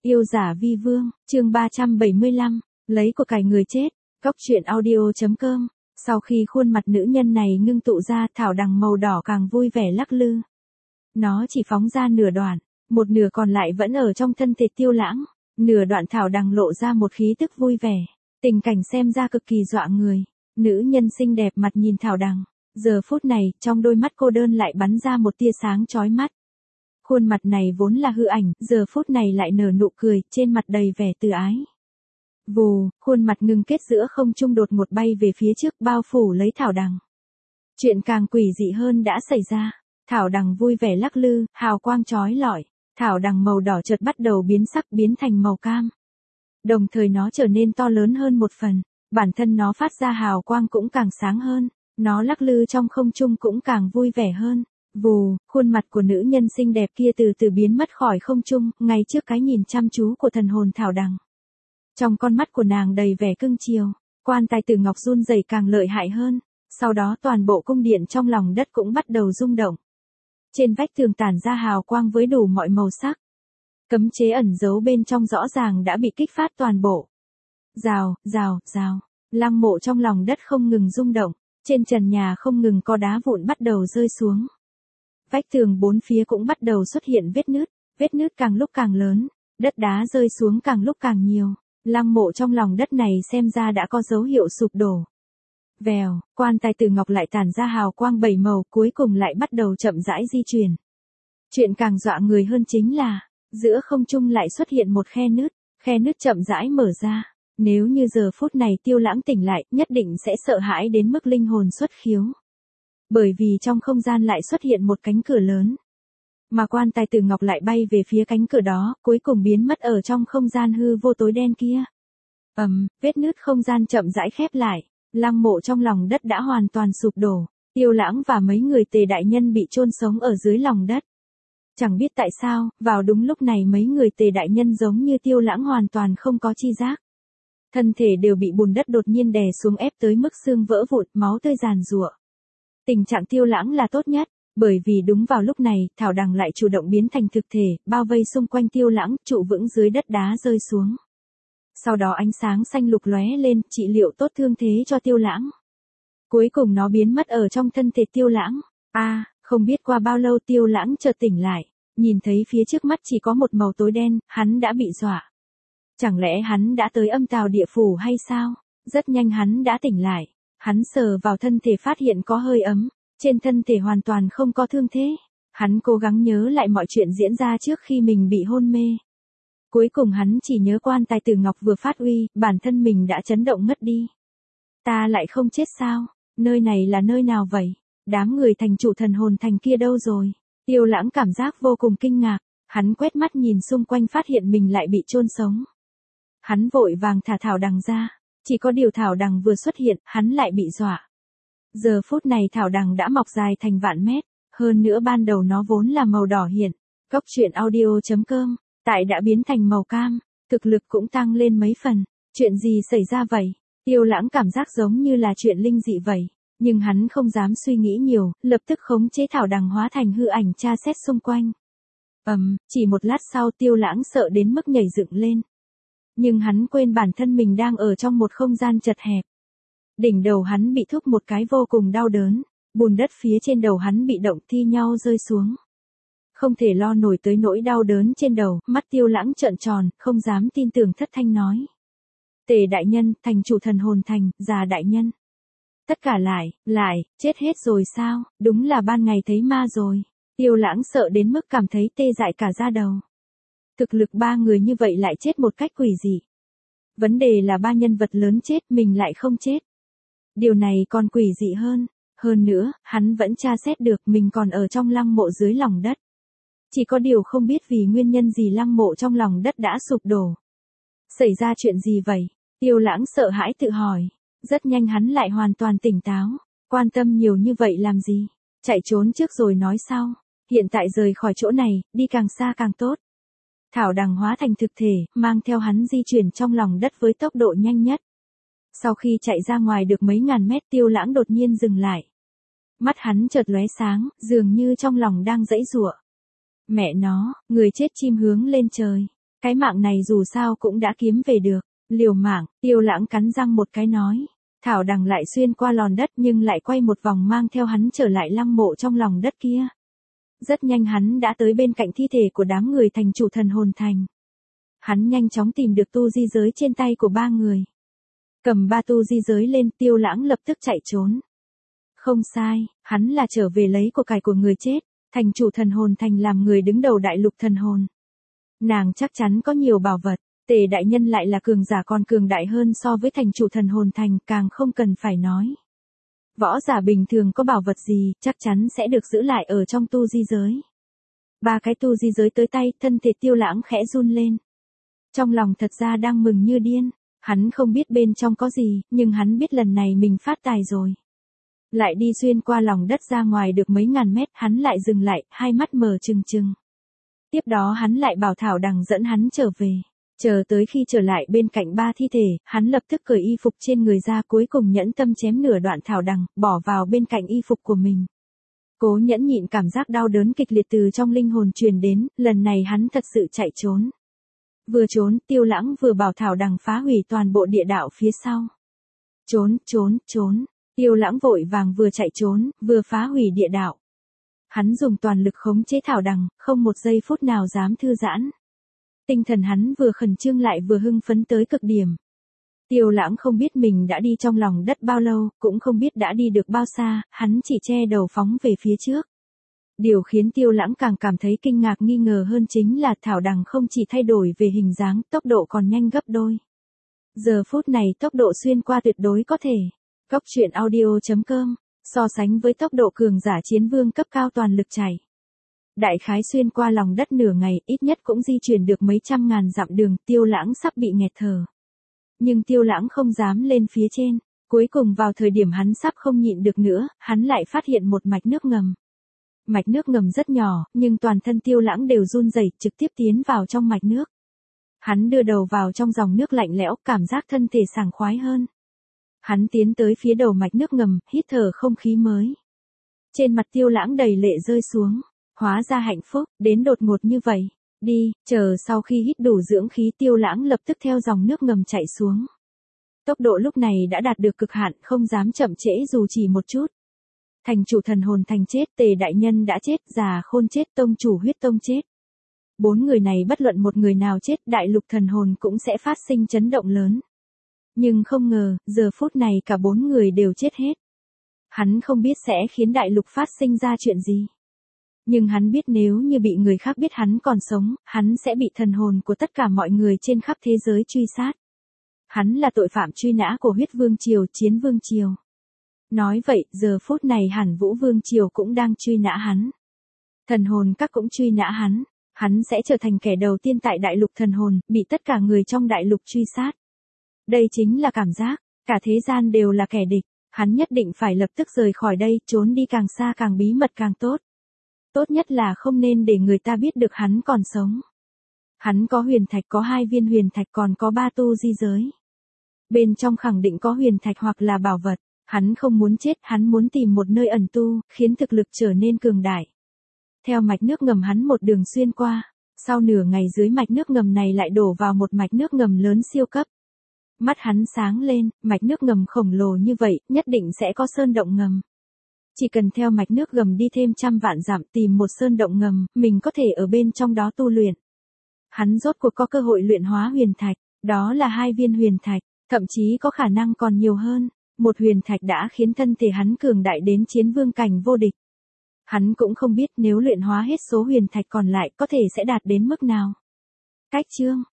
Yêu giả vi vương, chương 375, lấy của cải người chết, Cóc truyện audio.com. Sau khi khuôn mặt nữ nhân này ngưng tụ ra, thảo đằng màu đỏ càng vui vẻ lắc lư. Nó chỉ phóng ra nửa đoạn, một nửa còn lại vẫn ở trong thân thể Tiêu Lãng. Nửa đoạn thảo đằng lộ ra một khí tức vui vẻ, tình cảnh xem ra cực kỳ dọa người. Nữ nhân xinh đẹp mặt nhìn thảo đằng, giờ phút này, trong đôi mắt cô đơn lại bắn ra một tia sáng chói mắt. Khuôn mặt này vốn là hư ảnh, giờ phút này lại nở nụ cười, trên mặt đầy vẻ từ ái. Vù, khuôn mặt ngưng kết giữa không trung đột ngột bay về phía trước, bao phủ lấy thảo đằng. Chuyện càng quỷ dị hơn đã xảy ra. Thảo đằng vui vẻ lắc lư, hào quang chói lọi. Thảo đằng màu đỏ chợt bắt đầu biến sắc, biến thành màu cam. Đồng thời nó trở nên to lớn hơn một phần, bản thân nó phát ra hào quang cũng càng sáng hơn. Nó lắc lư trong không trung cũng càng vui vẻ hơn. Vù, khuôn mặt của nữ nhân xinh đẹp kia từ từ biến mất khỏi không trung, ngay trước cái nhìn chăm chú của thần hồn thảo đằng. Trong con mắt của nàng đầy vẻ cưng chiều, quan tài tử ngọc run rẩy càng lợi hại hơn. Sau đó toàn bộ cung điện trong lòng đất cũng bắt đầu rung động. Trên vách tường tản ra hào quang với đủ mọi màu sắc. Cấm chế ẩn giấu bên trong rõ ràng đã bị kích phát toàn bộ. Rào, rào, rào, lăng mộ trong lòng đất không ngừng rung động, trên trần nhà không ngừng có đá vụn bắt đầu rơi xuống. Vách tường bốn phía cũng bắt đầu xuất hiện vết nứt càng lúc càng lớn, đất đá rơi xuống càng lúc càng nhiều. Lăng mộ trong lòng đất này xem ra đã có dấu hiệu sụp đổ. Vèo, quan tài tử ngọc lại tản ra hào quang bảy màu, cuối cùng lại bắt đầu chậm rãi di chuyển. Chuyện càng dọa người hơn chính là, giữa không trung lại xuất hiện một khe nứt chậm rãi mở ra. Nếu như giờ phút này Tiêu Lãng tỉnh lại, nhất định sẽ sợ hãi đến mức linh hồn xuất khiếu. Bởi vì trong không gian lại xuất hiện một cánh cửa lớn. Mà quan tài tử ngọc lại bay về phía cánh cửa đó, cuối cùng biến mất ở trong không gian hư vô tối đen kia. Vết nứt không gian chậm rãi khép lại. Lăng mộ trong lòng đất đã hoàn toàn sụp đổ. Tiêu Lãng và mấy người Tề đại nhân bị chôn sống ở dưới lòng đất. Chẳng biết tại sao, vào đúng lúc này mấy người Tề đại nhân giống như Tiêu Lãng hoàn toàn không có chi giác. Thân thể đều bị bùn đất đột nhiên đè xuống ép tới mức xương vỡ vụn, máu tươi giàn giụa. Tình trạng Tiêu Lãng là tốt nhất, bởi vì đúng vào lúc này, thảo đằng lại chủ động biến thành thực thể, bao vây xung quanh Tiêu Lãng, trụ vững dưới đất đá rơi xuống. Sau đó ánh sáng xanh lục lóe lên, trị liệu tốt thương thế cho Tiêu Lãng. Cuối cùng nó biến mất ở trong thân thể Tiêu Lãng. Không biết qua bao lâu Tiêu Lãng chợt tỉnh lại, nhìn thấy phía trước mắt chỉ có một màu tối đen, hắn đã bị dọa. Chẳng lẽ hắn đã tới âm tào địa phủ hay sao? Rất nhanh hắn đã tỉnh lại. Hắn sờ vào thân thể phát hiện có hơi ấm, trên thân thể hoàn toàn không có thương thế. Hắn cố gắng nhớ lại mọi chuyện diễn ra trước khi mình bị hôn mê. Cuối cùng hắn chỉ nhớ quan tài tử ngọc vừa phát uy, bản thân mình đã chấn động ngất đi. Ta lại không chết sao? Nơi này là nơi nào vậy? Đám người thành chủ thần hồn thành kia đâu rồi? Tiêu Lãng cảm giác vô cùng kinh ngạc. Hắn quét mắt nhìn xung quanh phát hiện mình lại bị chôn sống. Hắn vội vàng thả thảo đằng ra. Chỉ có điều thảo đằng vừa xuất hiện, hắn lại bị dọa. Giờ phút này thảo đằng đã mọc dài thành vạn mét. Hơn nữa ban đầu nó vốn là màu đỏ hiện. Cóc truyện audio.com. Tại đã biến thành màu cam, thực lực cũng tăng lên mấy phần. Chuyện gì xảy ra vậy? Tiêu Lãng cảm giác giống như là chuyện linh dị vậy. Nhưng hắn không dám suy nghĩ nhiều, lập tức khống chế thảo đằng hóa thành hư ảnh tra xét xung quanh. Chỉ một lát sau Tiêu Lãng sợ đến mức nhảy dựng lên. Nhưng hắn quên bản thân mình đang ở trong một không gian chật hẹp. Đỉnh đầu hắn bị thúc một cái vô cùng đau đớn. Bùn đất phía trên đầu hắn bị động thi nhau rơi xuống. Không thể lo nổi tới nỗi đau đớn trên đầu, mắt Tiêu Lãng trợn tròn, không dám tin tưởng thất thanh nói. Tề đại nhân, thành chủ thần hồn thành, già đại nhân. Tất cả lại, chết hết rồi sao? Đúng là ban ngày thấy ma rồi. Tiêu Lãng sợ đến mức cảm thấy tê dại cả da đầu. Thực lực ba người như vậy lại chết một cách quỷ dị. Vấn đề là ba nhân vật lớn chết, mình lại không chết. Điều này còn quỷ dị hơn. Hơn nữa, hắn vẫn tra xét được mình còn ở trong lăng mộ dưới lòng đất. Chỉ có điều không biết vì nguyên nhân gì lăng mộ trong lòng đất đã sụp đổ. Xảy ra chuyện gì vậy? Tiêu Lãng sợ hãi tự hỏi. Rất nhanh hắn lại hoàn toàn tỉnh táo. Quan tâm nhiều như vậy làm gì? Chạy trốn trước rồi nói sau. Hiện tại rời khỏi chỗ này, đi càng xa càng tốt. Thảo đằng hóa thành thực thể, mang theo hắn di chuyển trong lòng đất với tốc độ nhanh nhất. Sau khi chạy ra ngoài được mấy ngàn mét Tiêu Lãng đột nhiên dừng lại. Mắt hắn chợt lóe sáng, dường như trong lòng đang giãy giụa. Mẹ nó, người chết chim hướng lên trời. Cái mạng này dù sao cũng đã kiếm về được, liều mạng, Tiêu Lãng cắn răng một cái nói. Thảo đằng lại xuyên qua lòn đất nhưng lại quay một vòng mang theo hắn trở lại lăng mộ trong lòng đất kia. Rất nhanh hắn đã tới bên cạnh thi thể của đám người thành chủ thần hồn thành. Hắn nhanh chóng tìm được tu di giới trên tay của 3 người. Cầm 3 tu di giới lên, Tiêu Lãng lập tức chạy trốn. Không sai, hắn là trở về lấy của cải của người chết, thành chủ thần hồn thành làm người đứng đầu đại lục thần hồn. Nàng chắc chắn có nhiều bảo vật, Tề đại nhân lại là cường giả còn cường đại hơn so với thành chủ thần hồn thành, càng không cần phải nói. Võ giả bình thường có bảo vật gì, chắc chắn sẽ được giữ lại ở trong tu di giới. 3 cái tu di giới tới tay, thân thể Tiêu Lãng khẽ run lên. Trong lòng thật ra đang mừng như điên, hắn không biết bên trong có gì, nhưng hắn biết lần này mình phát tài rồi. Lại đi xuyên qua lòng đất ra ngoài được mấy ngàn mét, hắn lại dừng lại, hai mắt mở trừng trừng. Tiếp đó hắn lại bảo Thảo đằng dẫn hắn trở về. Chờ tới khi trở lại bên cạnh 3 thi thể, hắn lập tức cởi y phục trên người ra, cuối cùng nhẫn tâm chém nửa đoạn thảo đằng, bỏ vào bên cạnh y phục của mình. Cố nhẫn nhịn cảm giác đau đớn kịch liệt từ trong linh hồn truyền đến, lần này hắn thật sự chạy trốn. Vừa trốn, Tiêu Lãng vừa bảo thảo đằng phá hủy toàn bộ địa đạo phía sau. Trốn, trốn, trốn, Tiêu Lãng vội vàng vừa chạy trốn, vừa phá hủy địa đạo. Hắn dùng toàn lực khống chế thảo đằng, không một giây phút nào dám thư giãn. Tinh thần hắn vừa khẩn trương lại vừa hưng phấn tới cực điểm. Tiêu Lãng không biết mình đã đi trong lòng đất bao lâu, cũng không biết đã đi được bao xa, hắn chỉ che đầu phóng về phía trước. Điều khiến Tiêu Lãng càng cảm thấy kinh ngạc nghi ngờ hơn chính là thảo đằng không chỉ thay đổi về hình dáng, tốc độ còn nhanh gấp đôi. Giờ phút này tốc độ xuyên qua tuyệt đối có thể. Góc truyện audio.com, so sánh với tốc độ cường giả chiến vương cấp cao toàn lực chạy. Đại khái xuyên qua lòng đất nửa ngày, ít nhất cũng di chuyển được mấy trăm ngàn dặm đường, Tiêu Lãng sắp bị nghẹt thở. Nhưng Tiêu Lãng không dám lên phía trên, cuối cùng vào thời điểm hắn sắp không nhịn được nữa, hắn lại phát hiện một mạch nước ngầm. Mạch nước ngầm rất nhỏ, nhưng toàn thân Tiêu Lãng đều run rẩy, trực tiếp tiến vào trong mạch nước. Hắn đưa đầu vào trong dòng nước lạnh lẽo, cảm giác thân thể sảng khoái hơn. Hắn tiến tới phía đầu mạch nước ngầm, hít thở không khí mới. Trên mặt Tiêu Lãng đầy lệ rơi xuống. Hóa ra hạnh phúc, đến đột ngột như vậy. Đi, chờ sau khi hít đủ dưỡng khí, Tiêu Lãng lập tức theo dòng nước ngầm chạy xuống. Tốc độ lúc này đã đạt được cực hạn, không dám chậm trễ dù chỉ một chút. Thành chủ thần hồn thành chết, Tề đại nhân đã chết, Già Khôn chết, tông chủ Huyết Tông chết. 4 người này bất luận một người nào chết, đại lục thần hồn cũng sẽ phát sinh chấn động lớn. Nhưng không ngờ, giờ phút này cả 4 người đều chết hết. Hắn không biết sẽ khiến đại lục phát sinh ra chuyện gì. Nhưng hắn biết nếu như bị người khác biết hắn còn sống, hắn sẽ bị thần hồn của tất cả mọi người trên khắp thế giới truy sát. Hắn là tội phạm truy nã của Huyết Vương Triều, Chiến Vương Triều. Nói vậy, giờ phút này hẳn Vũ Vương Triều cũng đang truy nã hắn. Thần hồn các cũng truy nã hắn. Hắn sẽ trở thành kẻ đầu tiên tại đại lục thần hồn, bị tất cả người trong đại lục truy sát. Đây chính là cảm giác, cả thế gian đều là kẻ địch. Hắn nhất định phải lập tức rời khỏi đây, trốn đi càng xa càng bí mật càng tốt. Tốt nhất là không nên để người ta biết được hắn còn sống. Hắn có huyền thạch, có 2 viên huyền thạch, còn có 3 tu di giới. Bên trong khẳng định có huyền thạch hoặc là bảo vật. Hắn không muốn chết, hắn muốn tìm một nơi ẩn tu, khiến thực lực trở nên cường đại. Theo mạch nước ngầm hắn một đường xuyên qua. Sau nửa ngày dưới mạch nước ngầm này lại đổ vào một mạch nước ngầm lớn siêu cấp. Mắt hắn sáng lên, mạch nước ngầm khổng lồ như vậy, nhất định sẽ có sơn động ngầm. Chỉ cần theo mạch nước ngầm đi thêm trăm vạn dặm tìm một sơn động ngầm, mình có thể ở bên trong đó tu luyện. Hắn rốt cuộc có cơ hội luyện hóa huyền thạch, đó là 2 viên huyền thạch, thậm chí có khả năng còn nhiều hơn. Một huyền thạch đã khiến thân thể hắn cường đại đến chiến vương cảnh vô địch. Hắn cũng không biết nếu luyện hóa hết số huyền thạch còn lại có thể sẽ đạt đến mức nào. Cách chương